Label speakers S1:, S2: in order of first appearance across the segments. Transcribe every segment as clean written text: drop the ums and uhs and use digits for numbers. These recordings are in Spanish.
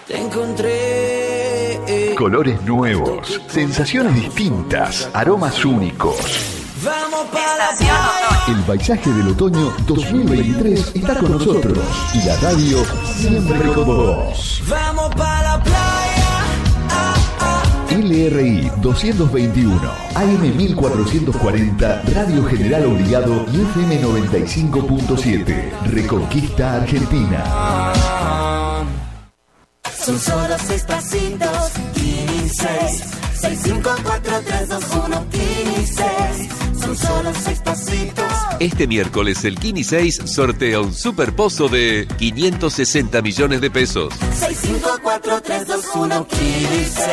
S1: Te encontré.
S2: Colores nuevos, sensaciones distintas, aromas únicos.
S1: Vamos para la playa.
S2: El paisaje del otoño 2023 está con nosotros y la radio siempre con vos.
S1: Vamos para la playa.
S2: LRI 221, AM 1440, Radio General Obligado y FM 95.7, Reconquista Argentina.
S3: Son solo 6 pasitos, 15, 654-321, 15. Son solo 6 pasitos.
S4: Este miércoles el Kini 6 sortea un superpozo de 560 millones de pesos.
S3: 654-321, 15.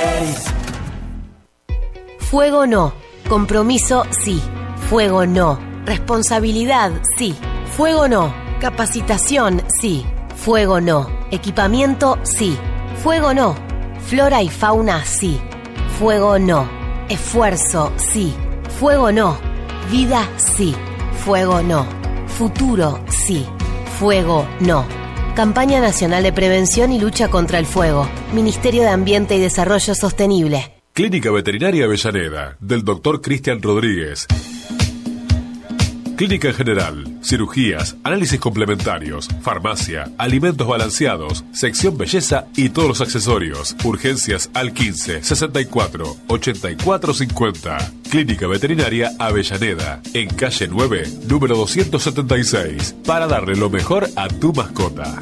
S5: Fuego no. Compromiso sí. Fuego no. Responsabilidad sí. Fuego no. Capacitación sí. Fuego no. Equipamiento sí. Fuego no. Flora y fauna sí. Fuego no. Esfuerzo sí. Fuego no. Vida sí. Fuego no. Futuro sí. Fuego no. Campaña Nacional de Prevención y Lucha contra el Fuego. Ministerio de Ambiente y Desarrollo Sostenible.
S6: Clínica Veterinaria Avellaneda, del Dr. Cristian Rodríguez. Clínica en general, cirugías, análisis complementarios, farmacia, alimentos balanceados, sección belleza y todos los accesorios. Urgencias al 15 64 84 50. Clínica Veterinaria Avellaneda, en calle 9, número 276, para darle lo mejor a tu mascota.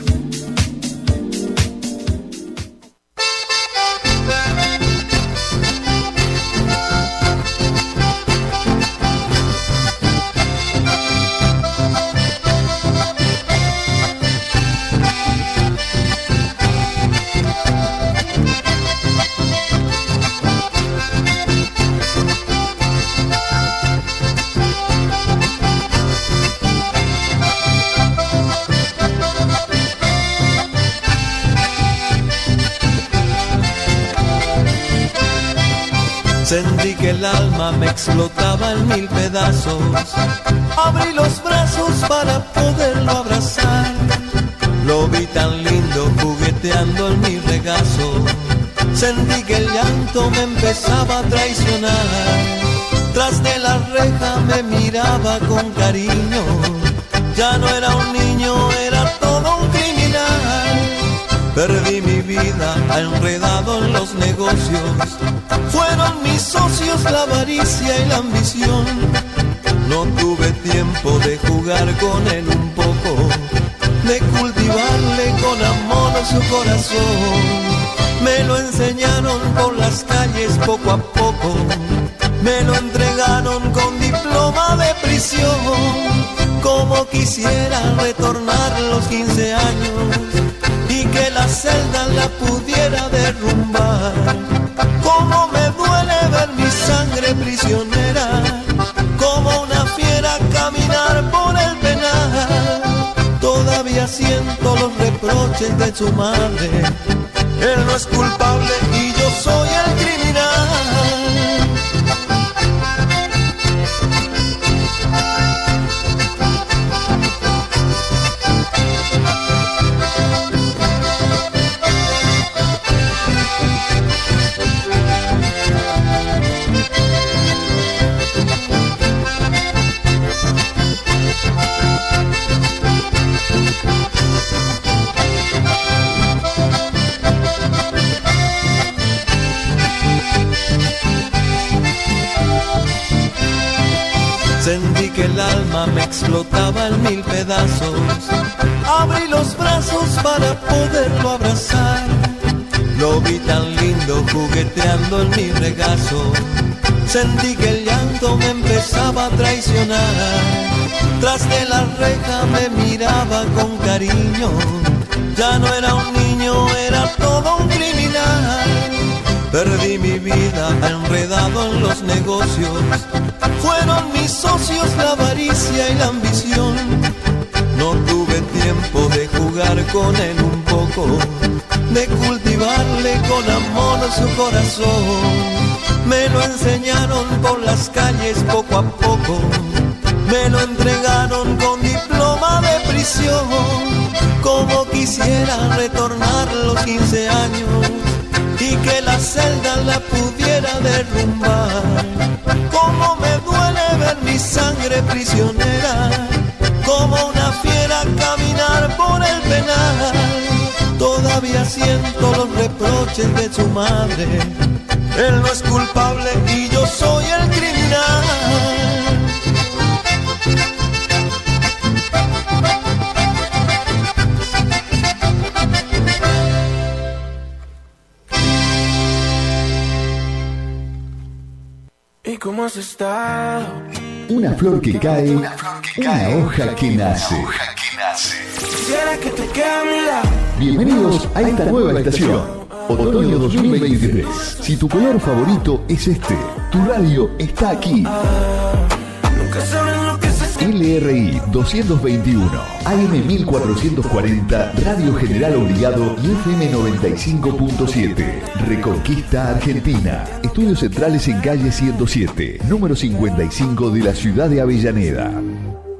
S7: Sentí que el alma me explotaba en 1000 pedazos. Abrí los brazos para poderlo abrazar. Lo vi tan lindo jugueteando en mi regazo. Sentí que el llanto me empezaba a traicionar. Tras de la reja me miraba con cariño. Ya no era un niño, era todo un criminal. Perdí mi vida enredado en los negocios. Fueron mis socios la avaricia y la ambición. No tuve tiempo de jugar con él un poco, de cultivarle con amor su corazón. Me lo enseñaron por las calles poco a poco. Me lo entregaron con diploma de prisión. Como quisiera retornar los 15 años y que la celda la pudiera derrumbar. Cómo me duele ver mi sangre prisionera, como una fiera caminar por el penal. Todavía siento los reproches de su madre. Él no es culpable y yo soy el criminal. Sentí que el alma me explotaba en 1000 pedazos. Abrí los brazos para poderlo abrazar. Lo vi tan lindo jugueteando en mi regazo. Sentí que el llanto me empezaba a traicionar. Tras de la reja me miraba con cariño. Ya no era un niño, era todo un criminal. Perdí mi vida enredado en los negocios. Fueron mis socios la avaricia y la ambición. No tuve tiempo de jugar con él un poco, de cultivarle con amor su corazón. Me lo enseñaron por las calles poco a poco. Me lo entregaron con diploma de prisión. Como quisiera retornar los 15 años y que la celda la pudiera derrumbar. Como me duele ver mi sangre prisionera, como una fiera caminar por el penal. Todavía siento los reproches de su madre. Él no es culpable y yo soy el criminal.
S1: ¿Y cómo has estado?
S2: Una flor que cae, una hoja que nace.
S1: Quisiera que te quede a mi lado.
S2: Bienvenidos a esta nueva estación, Otoño 2023. Si tu color favorito es este, tu radio está aquí.
S1: Nunca saben lo que se siente.
S2: LRI 221, AM 1440, Radio General Obligado y FM 95.7. Reconquista Argentina. Estudios centrales en calle 107, número 55 de la ciudad de Avellaneda.